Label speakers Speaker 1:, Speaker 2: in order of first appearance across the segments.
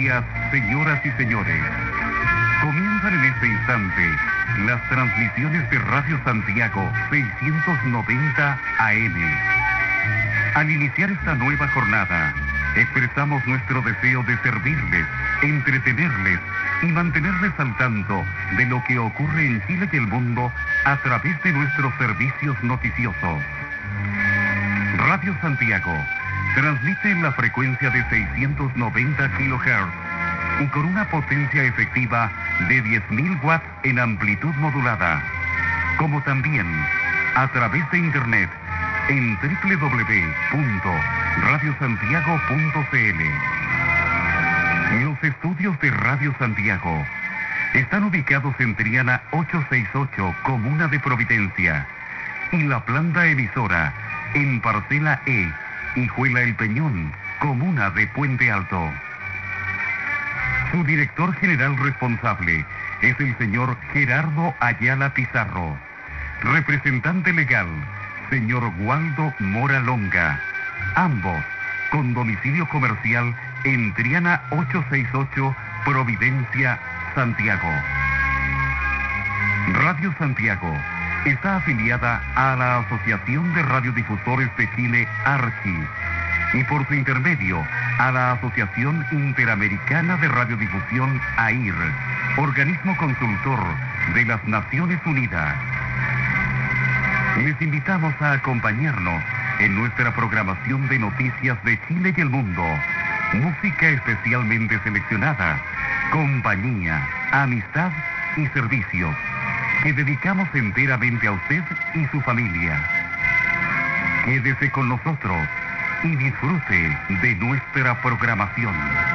Speaker 1: días, señoras y señores. Comienzan en este instante las transmisiones de Radio Santiago 690 AM. Al iniciar esta nueva jornada, expresamos nuestro deseo de servirles, entretenerles y mantenerles al tanto de lo que ocurre en Chile y el mundo a través de nuestros servicios noticiosos. Radio Santiago transmite en la frecuencia de 690 kHz y con una potencia efectiva de 10.000 watts en amplitud modulada, como también a través de Internet en www.radiosantiago.cl. Los estudios de Radio Santiago están ubicados en Triana 868, Comuna de Providencia, y la planta emisora en Parcela E, Hijuela El Peñón, Comuna de Puente Alto. Su director general responsable es el señor Gerardo Ayala Pizarro. Representante legal, señor Waldo Mora Longa. Ambos con domicilio comercial en Triana 868, Providencia, Santiago. Radio Santiago está afiliada a la Asociación de Radiodifusores de Chile, ARCHI, y por su intermedio a la Asociación Interamericana de Radiodifusión, AIR, organismo consultor de las Naciones Unidas. Les invitamos a acompañarnos en nuestra programación de noticias de Chile y el mundo, música especialmente seleccionada, compañía, amistad y servicios que dedicamos enteramente a usted y su familia. Quédese con nosotros y disfrute de nuestra programación.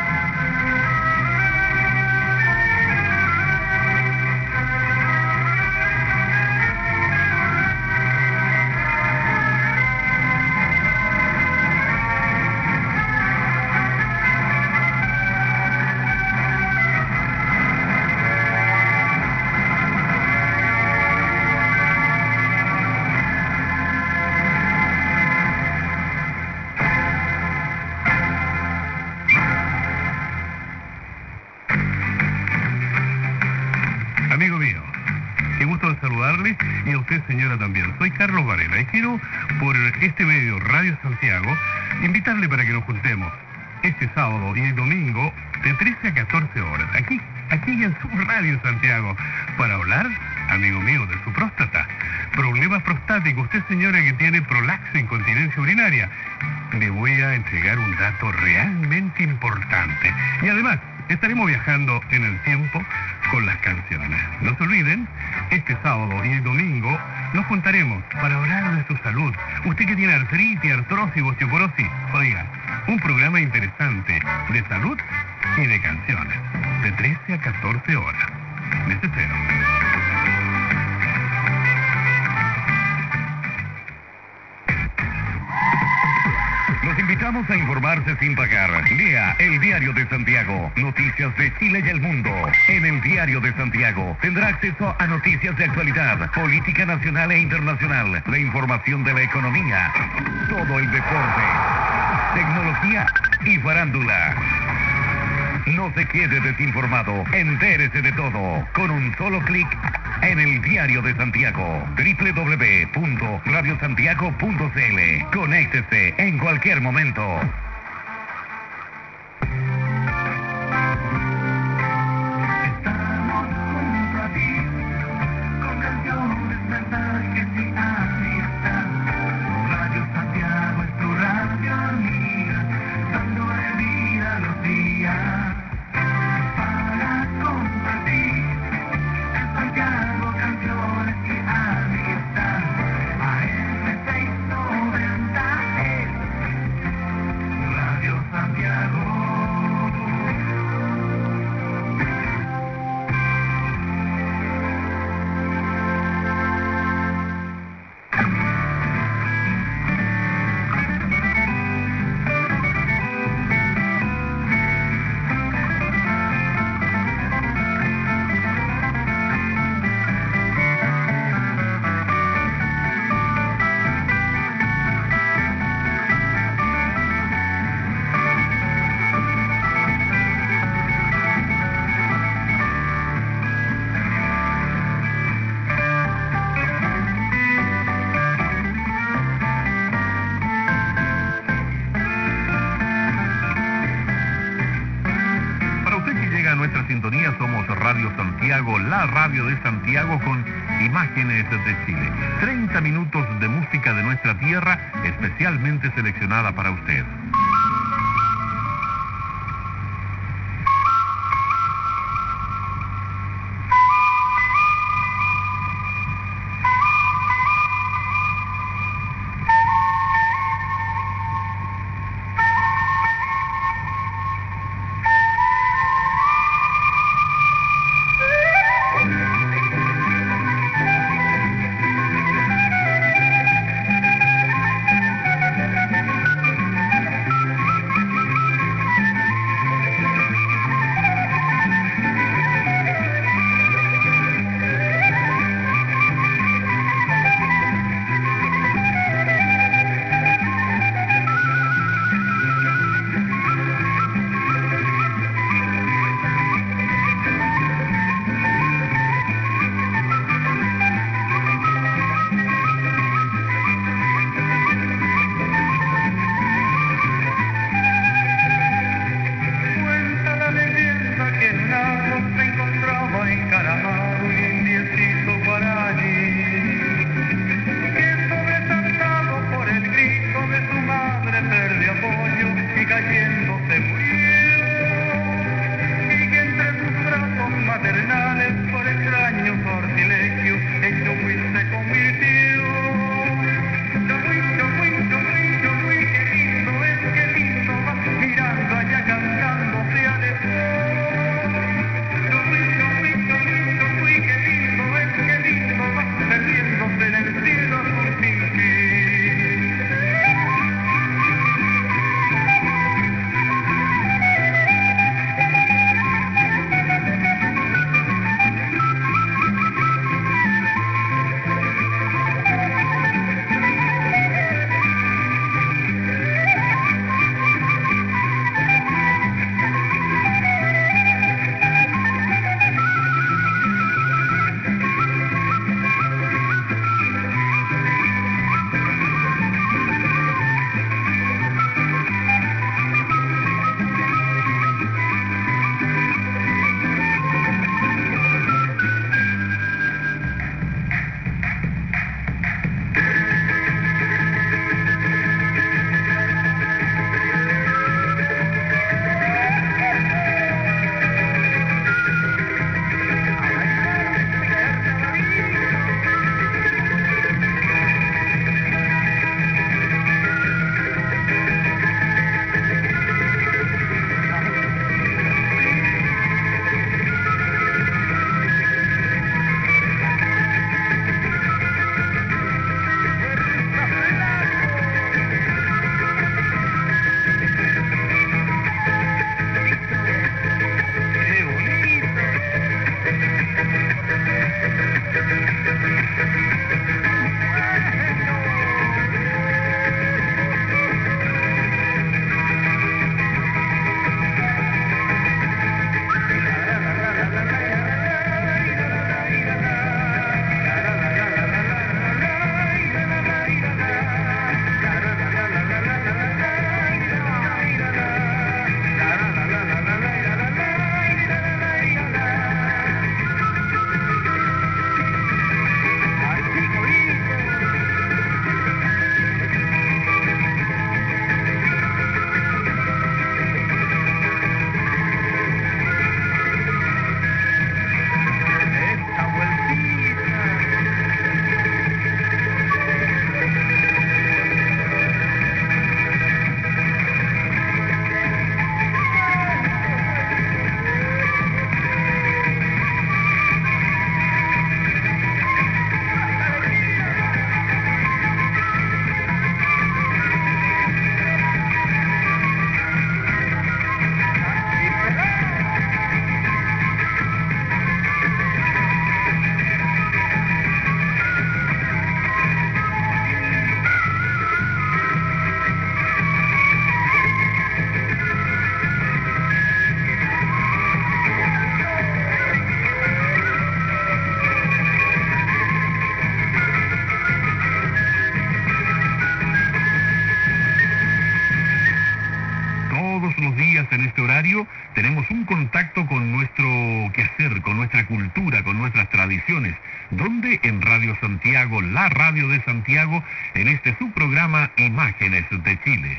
Speaker 2: Y a usted, señora, también. Soy Carlos Varela y quiero, por este medio Radio Santiago, invitarle para que nos juntemos este sábado y el domingo de 13 a 14 horas, aquí en su Radio Santiago, para hablar, amigo mío, de su próstata. Problemas prostáticos. Usted, señora, que tiene prolapso, incontinencia urinaria. Le voy a entregar un dato realmente importante. Y además, estaremos viajando en el tiempo con las canciones. No se olviden, este sábado y el domingo nos juntaremos para hablar de su salud. Usted que tiene artritis, artrosis, osteoporosis, oiga, un programa interesante de salud y de canciones, de 13 a 14 horas. Les espero.
Speaker 1: Los invitamos a informarse sin pagar. Lea El Diario de Santiago, noticias de Chile y el mundo. En El Diario de Santiago tendrá acceso a noticias de actualidad, política nacional e internacional, la información de la economía, todo el deporte, tecnología y farándula. No se quede desinformado, entérese de todo con un solo clic en El Diario de Santiago, www.radiosantiago.cl. Conéctese en cualquier momento.
Speaker 3: Estamos junto a ti, con canciones, mensajes y amistad. Radio Santiago es tu radio amiga, dándole vida a los días. Para compartir en Santiago canciones y amistad. AM 690 es
Speaker 2: la radio de Santiago con imágenes de Chile. 30 minutos de música de nuestra tierra, especialmente seleccionada para usted. ¿Dónde? En Radio Santiago, la radio de Santiago, en este su programa Imágenes de Chile.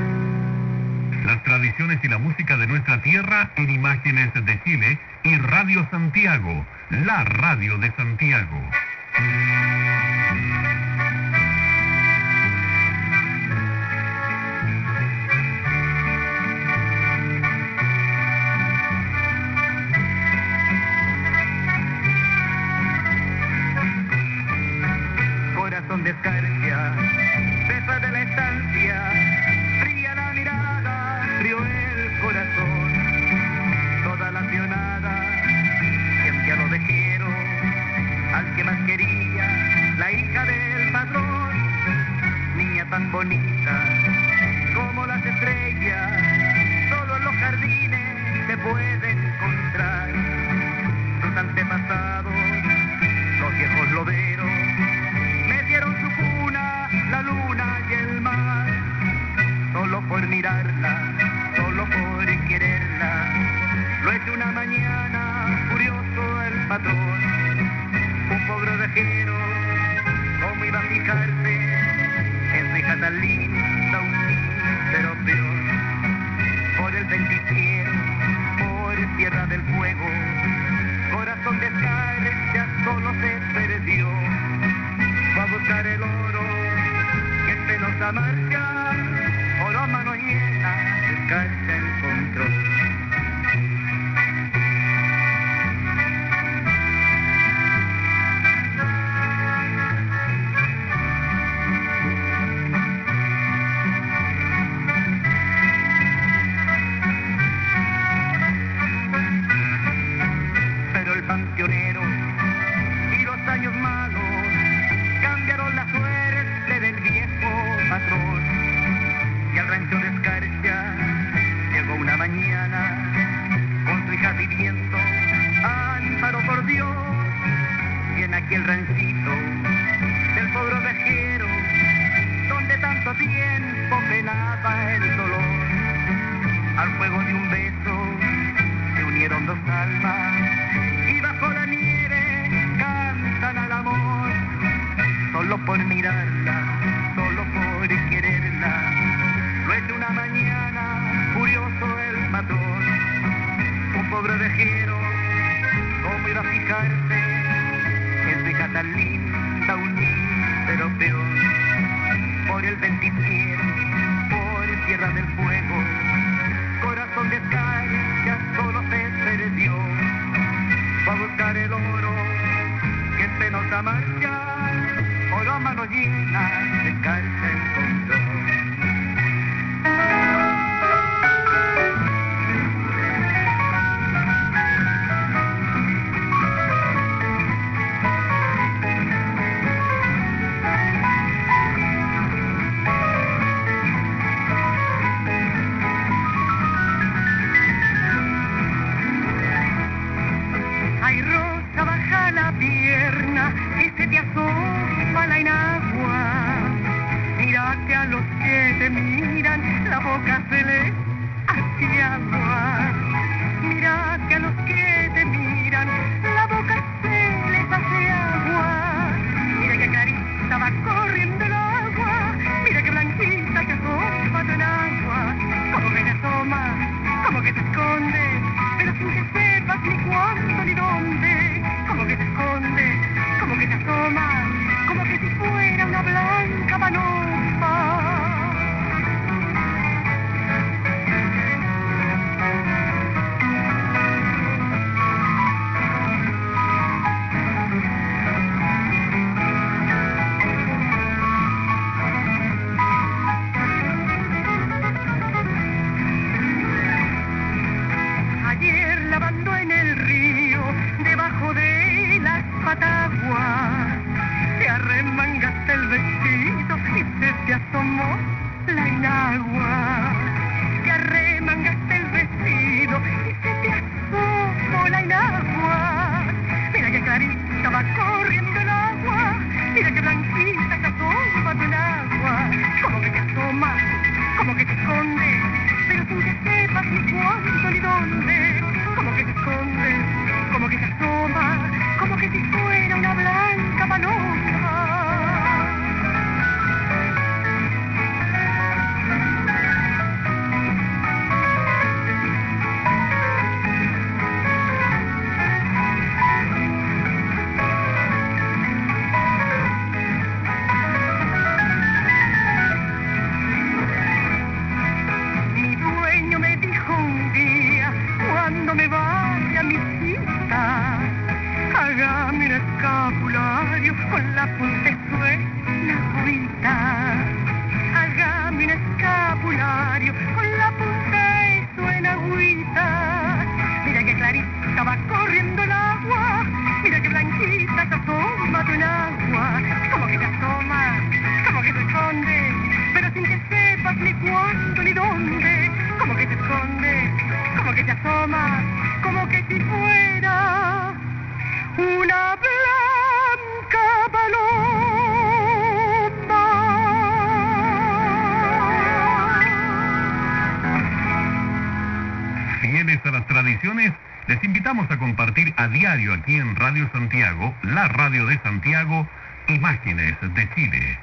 Speaker 2: Y la música de nuestra tierra en Imágenes de Chile y Radio Radio Santiago, la radio de Santiago.
Speaker 3: Corazón de escarcha, beso de la estancia, fría la mirada, frío el corazón, toda la pionada, siempre a lo vejero, al que más quería, la hija del patrón, niña tan bonita como las estrellas, solo en los jardines se puede encontrar, sus antepasados, los viejos loberos, me dieron su cuna, la luna y el mar, solo por mirarla, solo por quererla, lo hecho una mañana, furioso el patrón, un pobre ovejero, cómo iba a fijarse en su hija tan linda, un mísero peón, por el 27, por Tierra del Fuego, corazón de escarcha solo se perdió, fue a buscar el oro que en penosa marcha, oro a mano llena, escarcha encontró. Pero el panteonero y los años malos cambiaron la suerte del viejo patrón, y al rancho de escarcha llegó una mañana con su hija pidiendo amparo por Dios, y en aquel ranchito del pobre ovejero, donde tanto tiempo penaba el dolor, al fuego de un beso se unieron dos almas, y bajo la nieve cantan al amor, solo por mirarla, solo por quererla, lo es una mañana, furioso el patrón, un pobre ovejero, cómo iba a fijarse en su hija tan linda, un mísero peón, por el 27, por Tierra del Fuego, corazón de escarcha solo se perdió, fue a buscar el oro que en penosa marcha, oro a mano llena, de escarcha encontró. Ay, rosa, baja la pierna, que se te asoma la enagua. asoma, como que te asoma, como que te esconde, pero sin que sepas ni cuándo ni dónde, como que te esconde, como que te asoma, como que si fuera una blanca paloma.
Speaker 2: Fieles a las tradiciones, les invitamos a compartir a diario aquí en Radio Santiago, la radio de Santiago, imágenes de Chile.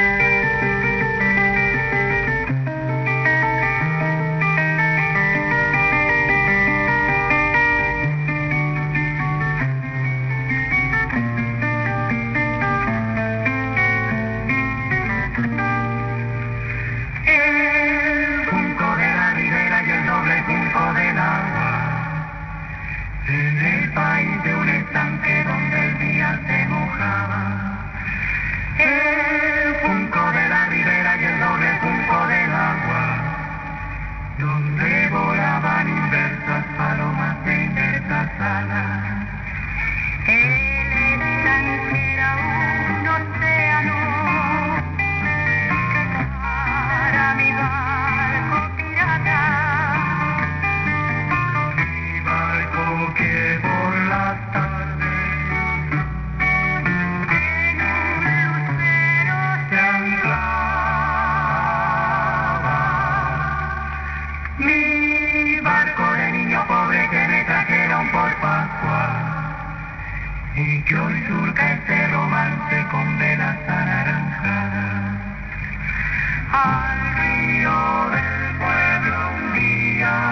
Speaker 3: Y que hoy surca este romance con velas anaranjadas. Al río del pueblo un día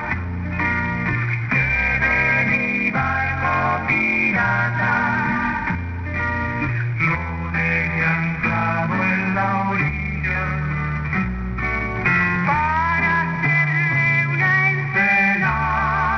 Speaker 3: lleve mi barco pirata, lo dejé anclado en la orilla para hacerle una ensenada.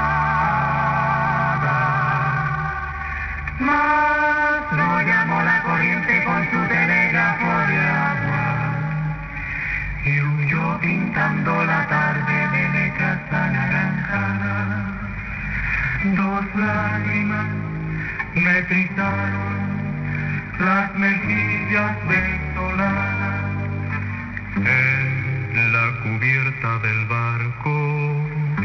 Speaker 3: Mas lo llamó la corriente con su telégrafo de agua y huyó pintando la tarde de letras anaranjadas. Dos lágrimas me trizaron las mejillas desoladas. En la cubierta del barco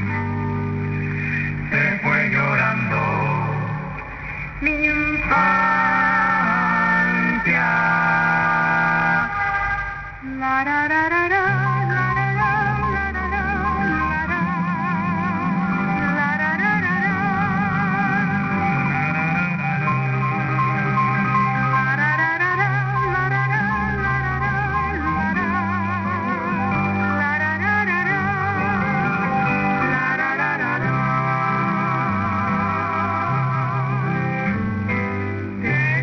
Speaker 3: se fue llorando mi infancia. La ra ra ra ra, la ra ra, la ra ra, la ra, la ra ra ra ra, la ra ra ra ra, la ra ra, la ra ra, la ra, la ra ra ra ra, la ra ra ra ra.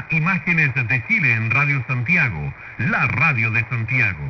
Speaker 2: Imágenes de Chile en Radio Santiago, la radio de Santiago.